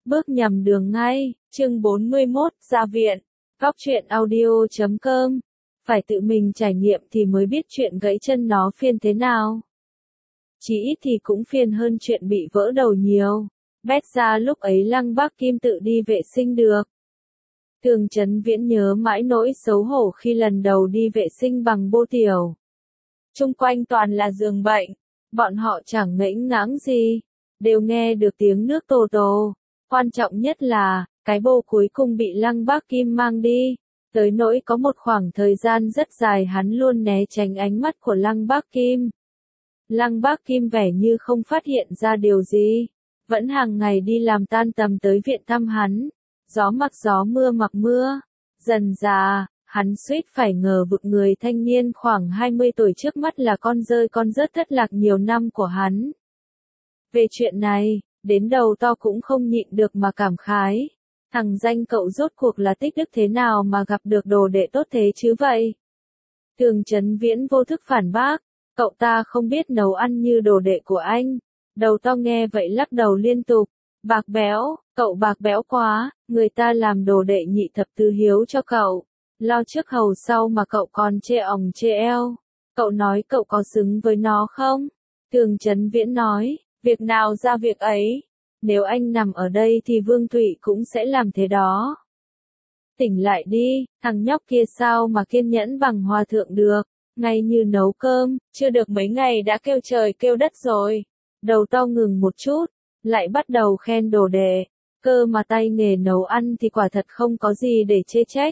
bước nhầm đường ngay. Chương 41, ra viện. Góc truyện audio.com. Phải tự mình trải nghiệm thì mới biết chuyện gãy chân nó phiền thế nào. Chỉ ít thì cũng phiền hơn chuyện bị vỡ đầu nhiều. Bét ra lúc ấy Lăng Bác Kim tự đi vệ sinh được. Tường Chấn Viễn nhớ mãi nỗi xấu hổ khi lần đầu đi vệ sinh bằng bô tiểu. Chung quanh toàn là giường bệnh. Bọn họ chẳng ngẫnh ngãng gì. Đều nghe được tiếng nước tồ tồ. Quan trọng nhất là, cái bô cuối cùng bị Lăng Bác Kim mang đi. Tới nỗi có một khoảng thời gian rất dài hắn luôn né tránh ánh mắt của Lăng Bác Kim. Lăng Bác Kim vẻ như không phát hiện ra điều gì. Vẫn hàng ngày đi làm tan tầm tới viện thăm hắn. Gió mặc gió mưa mặc mưa. Dần dà, hắn suýt phải ngờ vực người thanh niên khoảng 20 tuổi trước mắt là con rơi con rớt thất lạc nhiều năm của hắn. Về chuyện này, đến đầu to cũng không nhịn được mà cảm khái. Thằng danh cậu rốt cuộc là tích đức thế nào mà gặp được đồ đệ tốt thế chứ vậy? Tường Chấn Viễn vô thức phản bác, cậu ta không biết nấu ăn như đồ đệ của anh. Đầu to nghe vậy lắc đầu liên tục, bạc béo, cậu bạc béo quá, người ta làm đồ đệ nhị thập tứ hiếu cho cậu. Lo trước hầu sau mà cậu còn chê òng chê eo. Cậu nói cậu có xứng với nó không? Tường Chấn Viễn nói, việc nào ra việc ấy. Nếu anh nằm ở đây thì Vương Thụy cũng sẽ làm thế đó. Tỉnh lại đi, thằng nhóc kia sao mà kiên nhẫn bằng hòa thượng được. Ngay như nấu cơm, chưa được mấy ngày đã kêu trời kêu đất rồi. Đầu to ngừng một chút, lại bắt đầu khen đồ đệ. Cơ mà tay nghề nấu ăn thì quả thật không có gì để chê trách.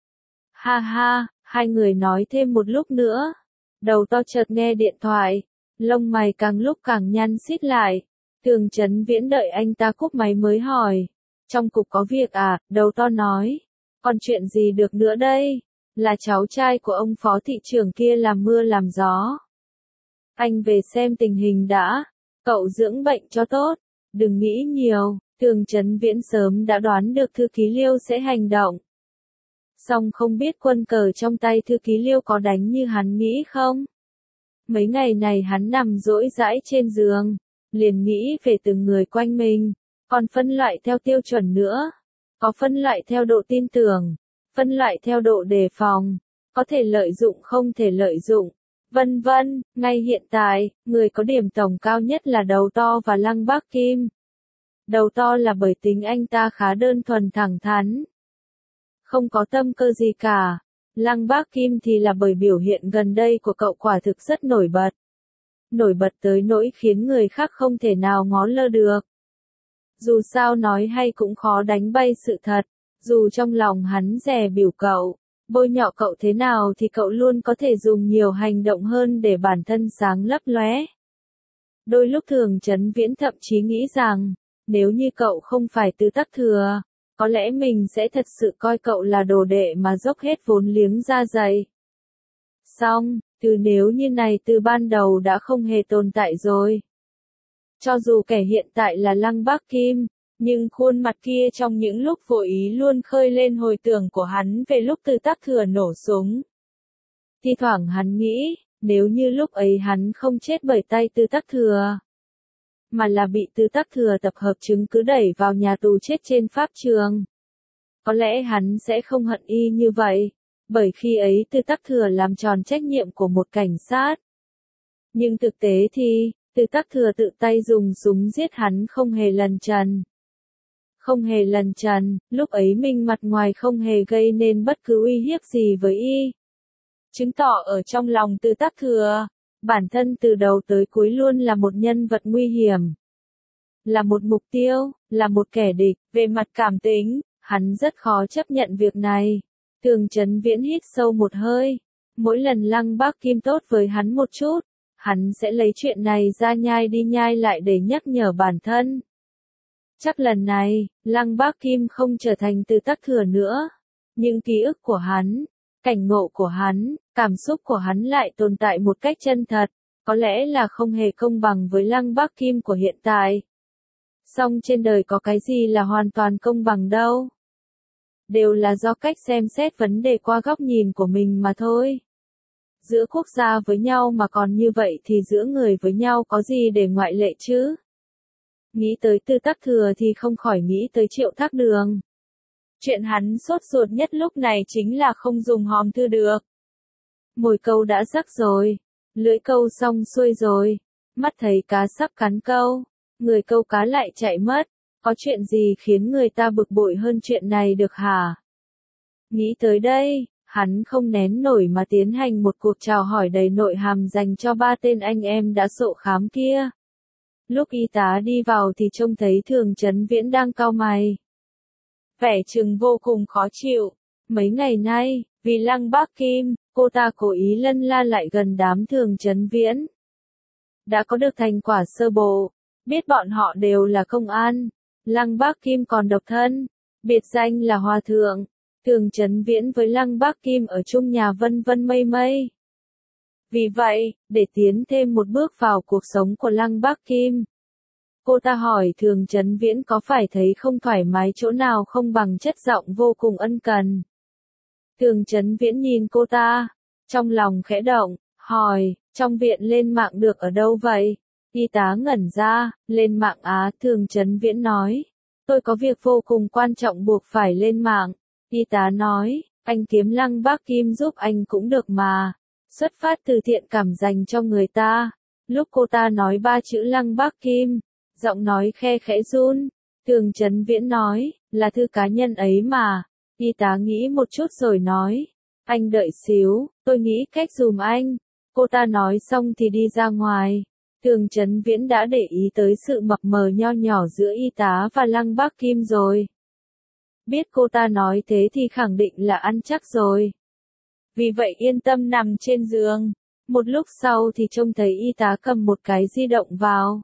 Ha ha, hai người nói thêm một lúc nữa. Đầu to chợt nghe điện thoại, lông mày càng lúc càng nhăn xít lại. Tường Chấn Viễn đợi anh ta cúp máy mới hỏi. Trong cục có việc à? Đầu to nói. Còn chuyện gì được nữa đây? Là cháu trai của ông phó thị trưởng kia làm mưa làm gió. Anh về xem tình hình đã. Cậu dưỡng bệnh cho tốt. Đừng nghĩ nhiều. Tường Chấn Viễn sớm đã đoán được thư ký Liêu sẽ hành động. Song không biết quân cờ trong tay thư ký Liêu có đánh như hắn nghĩ không? Mấy ngày này hắn nằm dỗi dãi trên giường. Liền nghĩ về từng người quanh mình, còn phân loại theo tiêu chuẩn nữa. Có phân loại theo độ tin tưởng, phân loại theo độ đề phòng, có thể lợi dụng không thể lợi dụng, vân vân. Ngay hiện tại, người có điểm tổng cao nhất là Đầu To và Lăng Bác Kim. Đầu To là bởi tính anh ta khá đơn thuần thẳng thắn, không có tâm cơ gì cả. Lăng Bác Kim thì là bởi biểu hiện gần đây của cậu quả thực rất nổi bật. Nổi bật tới nỗi khiến người khác không thể nào ngó lơ được. Dù sao nói hay cũng khó đánh bay sự thật, dù trong lòng hắn dè bỉu cậu, bôi nhọ cậu thế nào thì cậu luôn có thể dùng nhiều hành động hơn để bản thân sáng lấp lóe. Đôi lúc Tường Chấn Viễn thậm chí nghĩ rằng, nếu như cậu không phải Tứ Tắc Thừa, có lẽ mình sẽ thật sự coi cậu là đồ đệ mà dốc hết vốn liếng ra dạy. Xong, từ nếu như này từ ban đầu đã không hề tồn tại rồi. Cho dù kẻ hiện tại là Lăng Bác Kim, nhưng khuôn mặt kia trong những lúc vô ý luôn khơi lên hồi tưởng của hắn về lúc Tứ Tắc Thừa nổ súng. Thi thoảng hắn nghĩ, nếu như lúc ấy hắn không chết bởi tay Tứ Tắc Thừa, mà là bị Tứ Tắc Thừa tập hợp chứng cứ đẩy vào nhà tù chết trên pháp trường, có lẽ hắn sẽ không hận y như vậy. Bởi khi ấy Tứ Tắc Thừa làm tròn trách nhiệm của một cảnh sát. Nhưng thực tế thì, Tứ Tắc Thừa tự tay dùng súng giết hắn không hề lẩn trần. Không hề lẩn trần, lúc ấy mình mặt ngoài không hề gây nên bất cứ uy hiếp gì với y. Chứng tỏ ở trong lòng Tứ Tắc Thừa, bản thân từ đầu tới cuối luôn là một nhân vật nguy hiểm. Là một mục tiêu, là một kẻ địch, về mặt cảm tính, hắn rất khó chấp nhận việc này. Tường Chấn Viễn hít sâu một hơi. Mỗi lần Lăng Bác Kim tốt với hắn một chút, hắn sẽ lấy chuyện này ra nhai đi nhai lại để nhắc nhở bản thân. Chắc lần này, Lăng Bác Kim không trở thành Tứ Tắc Thừa nữa. Nhưng ký ức của hắn, cảnh ngộ của hắn, cảm xúc của hắn lại tồn tại một cách chân thật. Có lẽ là không hề công bằng với Lăng Bác Kim của hiện tại. Song trên đời có cái gì là hoàn toàn công bằng đâu. Đều là do cách xem xét vấn đề qua góc nhìn của mình mà thôi. Giữa quốc gia với nhau mà còn như vậy thì giữa người với nhau có gì để ngoại lệ chứ? Nghĩ tới Tư Tắc Thừa thì không khỏi nghĩ tới Triệu Thác Đường. Chuyện hắn sốt ruột nhất lúc này chính là không dùng hòm thư được. Mồi câu đã rắc rồi, lưỡi câu xong xuôi rồi, mắt thấy cá sắp cắn câu, người câu cá lại chạy mất, có chuyện gì khiến người ta bực bội hơn chuyện này được hả? Nghĩ tới đây, hắn không nén nổi mà tiến hành một cuộc chào hỏi đầy nội hàm dành cho 3 tên anh em đã sộ khám kia. Lúc y tá đi vào thì trông thấy Thường Chấn Viễn đang cau mày. Vẻ chừng vô cùng khó chịu. Mấy ngày nay, vì Lăng Bác Kim, cô ta cố ý lân la lại gần đám Thường Chấn Viễn. Đã có được thành quả sơ bộ, biết bọn họ đều là công an. Lăng Bác Kim còn độc thân, biệt danh là Hòa Thượng. Thường Chấn Viễn với Lăng Bác Kim ở chung nhà vân vân mây mây. Vì vậy, để tiến thêm một bước vào cuộc sống của Lăng Bác Kim, cô ta hỏi Thường Chấn Viễn có phải thấy không thoải mái chỗ nào không bằng chất giọng vô cùng ân cần. Thường Chấn Viễn nhìn cô ta, trong lòng khẽ động, hỏi, trong viện lên mạng được ở đâu vậy? Y tá ngẩn ra, lên mạng á, Thường Chấn Viễn nói. Tôi có việc vô cùng quan trọng buộc phải lên mạng. Y tá nói, anh kiếm Lăng Bác Kim giúp anh cũng được mà. Xuất phát từ thiện cảm dành cho người ta. Lúc cô ta nói 3 chữ Lăng Bác Kim, giọng nói khe khẽ run. Thường Chấn Viễn nói, là thư cá nhân ấy mà. Y tá nghĩ một chút rồi nói, anh đợi xíu, tôi nghĩ cách giùm anh. Cô ta nói xong thì đi ra ngoài. Thường Chấn Viễn đã để ý tới sự mập mờ nho nhỏ giữa y tá và Lăng Bác Kim rồi. Biết cô ta nói thế thì khẳng định là ăn chắc rồi. Vì vậy yên tâm nằm trên giường. Một lúc sau thì trông thấy y tá cầm một cái di động vào.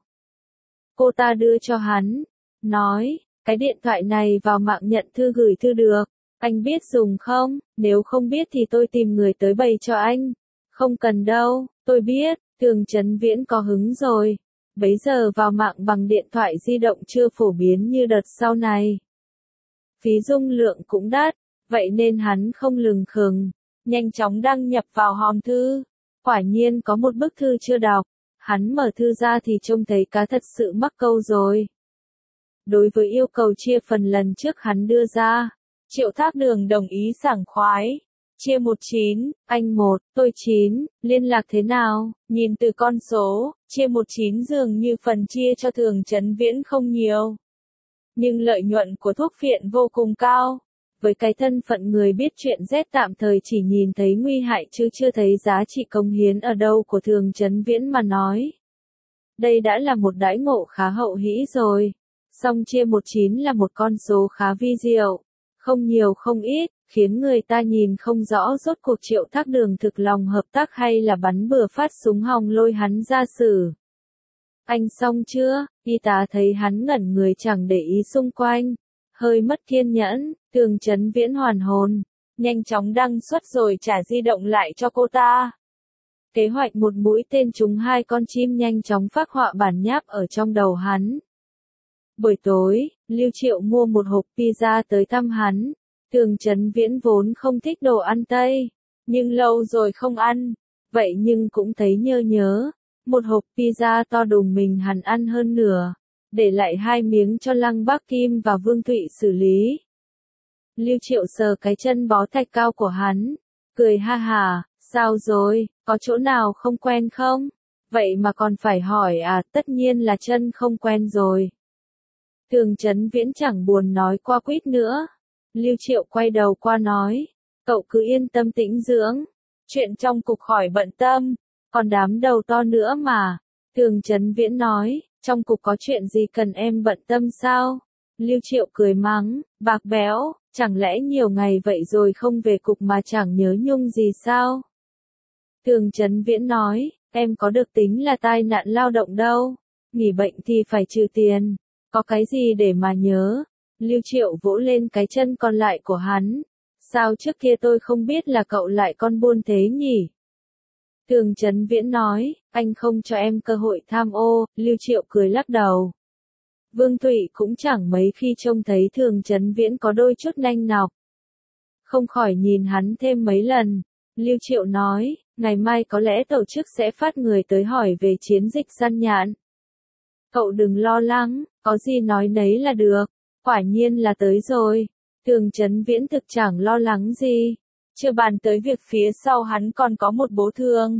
Cô ta đưa cho hắn, nói, cái điện thoại này vào mạng nhận thư gửi thư được. Anh biết dùng không? Nếu không biết thì tôi tìm người tới bày cho anh. Không cần đâu, tôi biết. Thường Chấn Viễn có hứng rồi. Bấy giờ vào mạng bằng điện thoại di động chưa phổ biến như đợt sau này. Phí dung lượng cũng đắt, vậy nên hắn không lừng khừng, nhanh chóng đăng nhập vào hòm thư. Quả nhiên có một bức thư chưa đọc. Hắn mở thư ra thì trông thấy cá thật sự mắc câu rồi. Đối với yêu cầu chia phần lần trước hắn đưa ra, Triệu Thác Đường đồng ý sảng khoái. Chia 19, anh 1, tôi 9, liên lạc thế nào? Nhìn từ con số, chia 19 dường như phần chia cho Thường Chấn Viễn không nhiều. Nhưng lợi nhuận của thuốc phiện vô cùng cao. Với cái thân phận người biết chuyện Z tạm thời chỉ nhìn thấy nguy hại chứ chưa thấy giá trị cống hiến ở đâu của Thường Chấn Viễn mà nói. Đây đã là một đãi ngộ khá hậu hĩ rồi. Song chia 19 là một con số khá vi diệu. Không nhiều không ít, khiến người ta nhìn không rõ rốt cuộc Triệu Thác Đường thực lòng hợp tác hay là bắn bừa phát súng hòng lôi hắn ra xử. Anh xong chưa? Y tá thấy hắn ngẩn người chẳng để ý xung quanh. Hơi mất kiên nhẫn, Thường Chấn Viễn hoàn hồn. Nhanh chóng đăng xuất rồi trả di động lại cho cô ta. Kế hoạch một mũi tên trúng 2 con chim nhanh chóng phác họa bản nháp ở trong đầu hắn. Buổi tối, Lưu Triệu mua một hộp pizza tới thăm hắn. Thường Chấn Viễn vốn không thích đồ ăn Tây, nhưng lâu rồi không ăn, vậy nhưng cũng thấy nhớ. Một hộp pizza to đùng mình hắn ăn hơn nửa, để lại 2 miếng cho Lăng Bác Kim và Vương Thụy xử lý. Lưu Triệu sờ cái chân bó thạch cao của hắn, cười ha hà, sao rồi, có chỗ nào không quen không? Vậy mà còn phải hỏi à, tất nhiên là chân không quen rồi. Thường Chấn Viễn chẳng buồn nói qua quýt nữa. Lưu Triệu quay đầu qua nói, cậu cứ yên tâm tĩnh dưỡng, chuyện trong cục khỏi bận tâm, còn đám đầu to nữa mà. Thường Chấn Viễn nói, trong cục có chuyện gì cần em bận tâm sao? Lưu Triệu cười mắng, bạc béo, chẳng lẽ nhiều ngày vậy rồi không về cục mà chẳng nhớ nhung gì sao? Thường Chấn Viễn nói, em có được tính là tai nạn lao động đâu, nghỉ bệnh thì phải trừ tiền, có cái gì để mà nhớ? Lưu Triệu vỗ lên cái chân còn lại của hắn. Sao trước kia tôi không biết là cậu lại con buôn thế nhỉ? Thường Chấn Viễn nói, anh không cho em cơ hội tham ô. Lưu Triệu cười lắc đầu. Vương Thụy cũng chẳng mấy khi trông thấy Thường Chấn Viễn có đôi chút nanh nọc. Không khỏi nhìn hắn thêm mấy lần. Lưu Triệu nói, ngày mai có lẽ tổ chức sẽ phát người tới hỏi về chiến dịch săn nhạn. Cậu đừng lo lắng, có gì nói nấy là được, quả nhiên là tới rồi. Thường Chấn Viễn thực chẳng lo lắng gì, chưa bàn tới việc phía sau hắn còn có một bố thương.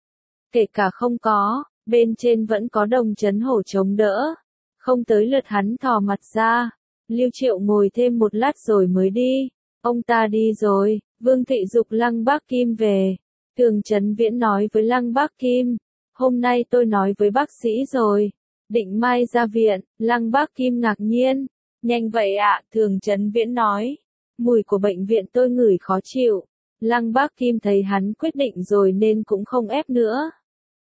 Kể cả không có, bên trên vẫn có Đồng Chấn Hổ chống đỡ, không tới lượt hắn thò mặt ra. Lưu Triệu ngồi thêm một lát rồi mới đi. Ông ta đi rồi, Vương Thị giục Lăng Bác Kim về. Thường Chấn Viễn nói với Lăng Bác Kim, hôm nay tôi nói với bác sĩ rồi, định mai ra viện. Lăng Bác Kim ngạc nhiên, nhanh vậy ạ, Thường Chấn Viễn nói, mùi của bệnh viện tôi ngửi khó chịu. Lăng Bác Kim thấy hắn quyết định rồi nên cũng không ép nữa.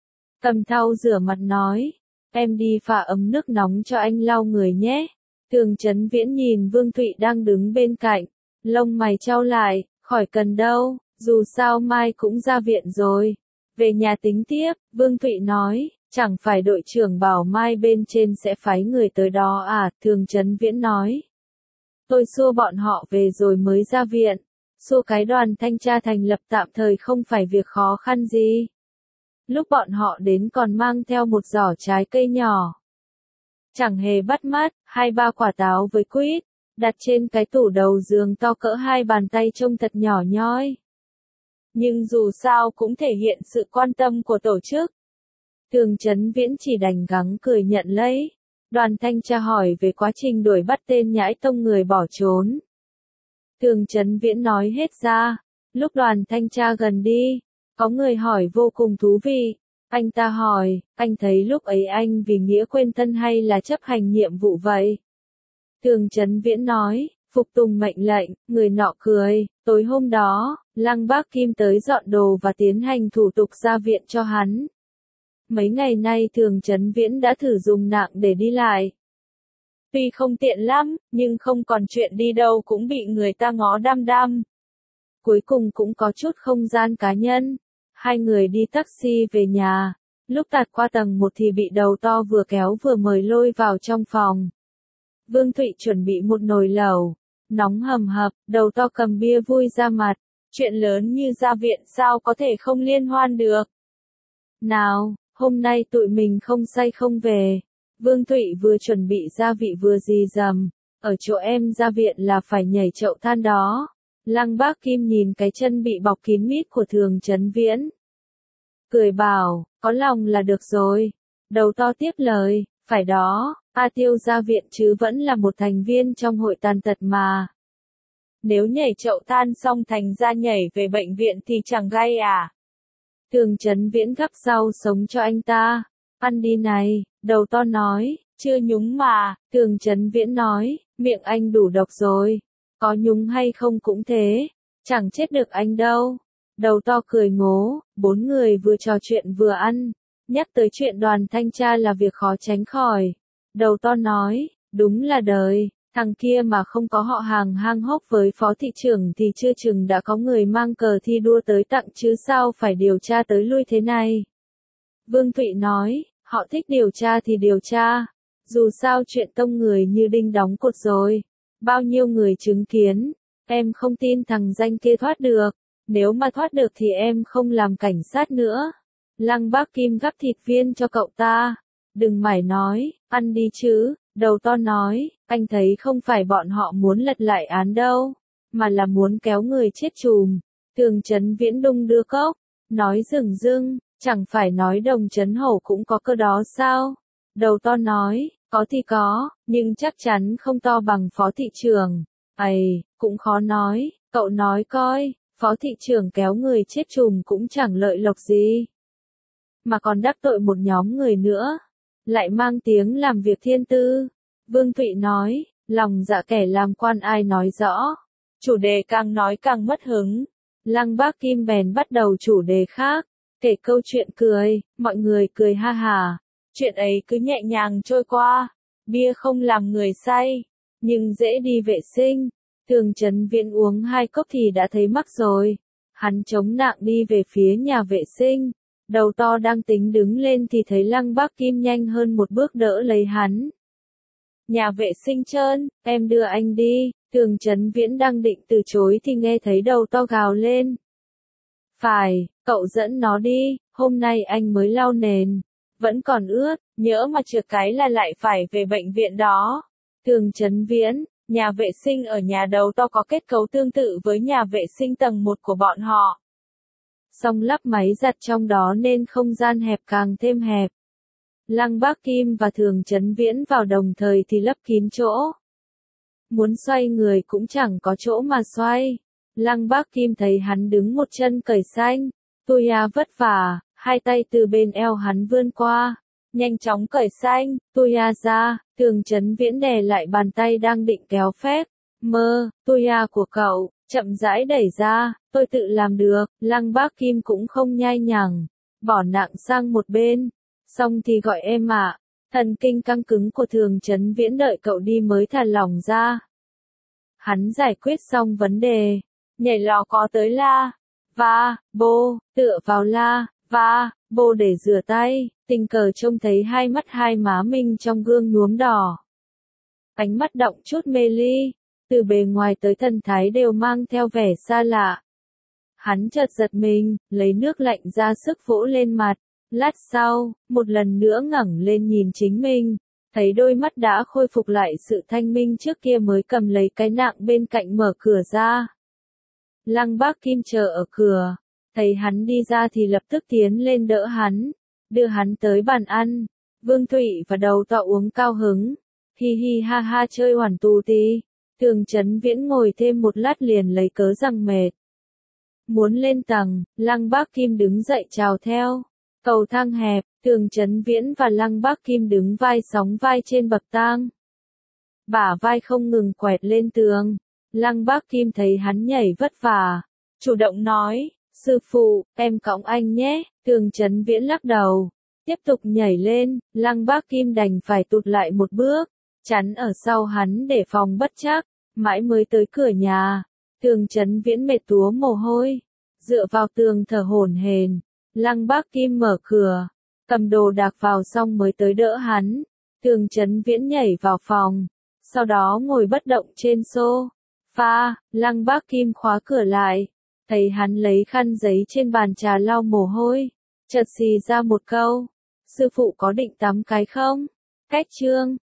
Cầm thau rửa mặt nói, em đi pha ấm nước nóng cho anh lau người nhé. Thường Chấn Viễn nhìn Vương Thụy đang đứng bên cạnh, lông mày chau lại, khỏi cần đâu, dù sao mai cũng ra viện rồi. Về nhà tính tiếp, Vương Thụy nói, chẳng phải đội trưởng bảo mai bên trên sẽ phái người tới đó à, Thường Chấn Viễn nói. Tôi xua bọn họ về rồi mới ra viện, xua cái đoàn thanh tra thành lập tạm thời không phải việc khó khăn gì. Lúc bọn họ đến còn mang theo một giỏ trái cây nhỏ. Chẳng hề bắt mắt, 2-3 quả táo với quýt, đặt trên cái tủ đầu giường to cỡ 2 bàn tay trông thật nhỏ nhoi. Nhưng dù sao cũng thể hiện sự quan tâm của tổ chức. Thường Chấn Viễn chỉ đành gắng cười nhận lấy. Đoàn thanh tra hỏi về quá trình đuổi bắt tên nhãi tông người bỏ trốn. Thường Chấn Viễn nói hết ra. Lúc đoàn thanh tra gần đi, có người hỏi vô cùng thú vị. Anh ta hỏi, anh thấy lúc ấy anh vì nghĩa quên thân hay là chấp hành nhiệm vụ vậy? Thường Chấn Viễn nói, phục tùng mệnh lệnh. Người nọ cười, tối hôm đó, Lăng Bác Kim tới dọn đồ và tiến hành thủ tục ra viện cho hắn. Mấy ngày nay Thường Chấn Viễn đã thử dùng nạng để đi lại. Tuy không tiện lắm, nhưng không còn chuyện đi đâu cũng bị người ta ngó đăm đăm. Cuối cùng cũng có chút không gian cá nhân. Hai người đi taxi về nhà. Lúc tạt qua tầng 1 thì bị đầu to vừa kéo vừa mời lôi vào trong phòng. Vương Thụy chuẩn bị một nồi lẩu, nóng hầm hập, đầu to cầm bia vui ra mặt. Chuyện lớn như ra viện sao có thể không liên hoan được. Nào, hôm nay tụi mình không say không về. Vương Thụy vừa chuẩn bị gia vị vừa rì rầm. Ở chỗ em ra viện là phải nhảy chậu than đó. Lăng Bác Kim nhìn cái chân bị bọc kín mít của Thường Chấn Viễn. Cười bảo, có lòng là được rồi. Đầu to tiếp lời, phải đó, A Tiêu ra viện chứ vẫn là một thành viên trong hội tàn tật mà. Nếu nhảy chậu than xong thành ra nhảy về bệnh viện thì chẳng gay à. Thường Chấn Viễn gắp rau sống cho anh ta. Ăn đi này, đầu to nói, chưa nhúng mà. Thường Chấn Viễn nói, miệng anh đủ độc rồi. Có nhúng hay không cũng thế, chẳng chết được anh đâu. Đầu to cười ngố, 4 người vừa trò chuyện vừa ăn. Nhắc tới chuyện đoàn thanh tra là việc khó tránh khỏi. Đầu to nói, đúng là đời, thằng kia mà không có họ hàng hang hốc với phó thị trưởng thì chưa chừng đã có người mang cờ thi đua tới tặng chứ sao phải điều tra tới lui thế này. Vương Thụy nói, họ thích điều tra thì điều tra. Dù sao chuyện tông người như đinh đóng cột rồi. Bao nhiêu người chứng kiến, em không tin thằng danh kia thoát được. Nếu mà thoát được thì em không làm cảnh sát nữa. Lăng Bác Kim gắp thịt viên cho cậu ta. Đừng mải nói, ăn đi chứ. Đầu to nói, anh thấy không phải bọn họ muốn lật lại án đâu, mà là muốn kéo người chết chùm. Thường Chấn Viễn đung đưa cốc, nói dửng dưng, chẳng phải nói Đồng Chấn Hổ cũng có cơ đó sao? Đầu to nói, có thì có, nhưng chắc chắn không to bằng phó thị trưởng. Ây, cũng khó nói, cậu nói coi, phó thị trưởng kéo người chết chùm cũng chẳng lợi lộc gì. Mà còn đắc tội một nhóm người nữa, lại mang tiếng làm việc thiên tư. Vương Thụy nói, lòng dạ kẻ làm quan ai nói rõ. Chủ đề càng nói càng mất hứng. Lăng Bác Kim bèn bắt đầu chủ đề khác, kể câu chuyện cười, mọi người cười ha hả. Chuyện ấy cứ nhẹ nhàng trôi qua, bia không làm người say, nhưng dễ đi vệ sinh. Thường Chấn Viễn uống 2 cốc thì đã thấy mắc rồi. Hắn chống nạng đi về phía nhà vệ sinh. Đầu to đang tính đứng lên thì thấy Lăng Bác Kim nhanh hơn một bước đỡ lấy hắn. Nhà vệ sinh trơn, em đưa anh đi. Thường Chấn Viễn đang định từ chối thì nghe thấy đầu to gào lên. Phải, cậu dẫn nó đi, hôm nay anh mới lau nền. vẫn còn ướt, nhỡ mà trượt cái là lại phải về bệnh viện đó. Tường Chấn Viễn, nhà vệ sinh ở nhà đầu to có kết cấu tương tự với nhà vệ sinh tầng 1 của bọn họ. Song lắp máy giặt trong đó nên không gian hẹp càng thêm hẹp. Lăng Bác Kim và Thường Chấn Viễn vào đồng thời thì lấp kín chỗ. Muốn xoay người cũng chẳng có chỗ mà xoay. Lăng Bác Kim thấy hắn đứng một chân cởi xanh. Tôi vất vả, hai tay từ bên eo hắn vươn qua. Nhanh chóng cởi xanh, tôi ra, Thường Chấn Viễn đè lại bàn tay đang định kéo phép. Tôi của cậu, chậm rãi đẩy ra, tôi tự làm được, Lăng Bác Kim cũng không nhai nhằng. Bỏ nặng sang một bên. Xong thì gọi em ạ. Thần kinh căng cứng của Thường Chấn Viễn đợi cậu đi mới thả lỏng ra. Hắn giải quyết xong vấn đề. Nhảy lò có tới la, va, bô, tựa vào la, va, bô để rửa tay, tình cờ trông thấy hai mắt hai má mình trong gương nhuốm đỏ. Ánh mắt động chút mê ly, từ bề ngoài tới thần thái đều mang theo vẻ xa lạ. Hắn chợt giật mình, lấy nước lạnh ra sức vỗ lên mặt. Lát sau, một lần nữa ngẩng lên nhìn chính mình, thấy đôi mắt đã khôi phục lại sự thanh minh trước kia mới cầm lấy cái nạng bên cạnh mở cửa ra. Lăng Bác Kim chờ ở cửa, thấy hắn đi ra thì lập tức tiến lên đỡ hắn, đưa hắn tới bàn ăn. Vương Thụy và Đầu To uống cao hứng, hi hi ha ha chơi hoàn tù tí. Thường Chấn Viễn ngồi thêm một lát liền lấy cớ rằng mệt. Muốn lên tầng, Lăng Bác Kim đứng dậy chào theo. Cầu thang hẹp, Thường Chấn Viễn và Lăng Bác Kim đứng vai sóng vai trên bậc thang. Bả vai không ngừng quẹt lên tường. Lăng Bác Kim thấy hắn nhảy vất vả, chủ động nói, sư phụ, em cõng anh nhé. Thường Chấn Viễn lắc đầu, tiếp tục nhảy lên. Lăng Bác Kim đành phải tụt lại một bước, chắn ở sau hắn để phòng bất trắc, mãi mới tới cửa nhà. Thường Chấn Viễn mệt túa mồ hôi, dựa vào tường thở hổn hển. Lăng Bác Kim mở cửa, cầm đồ đạc vào xong mới tới đỡ hắn. Thường Chấn Viễn nhảy vào phòng, sau đó ngồi bất động trên sofa. Lăng Bác Kim khóa cửa lại, thấy hắn lấy khăn giấy trên bàn trà lau mồ hôi, chợt xì ra một câu, sư phụ có định tắm cái không? Cách chương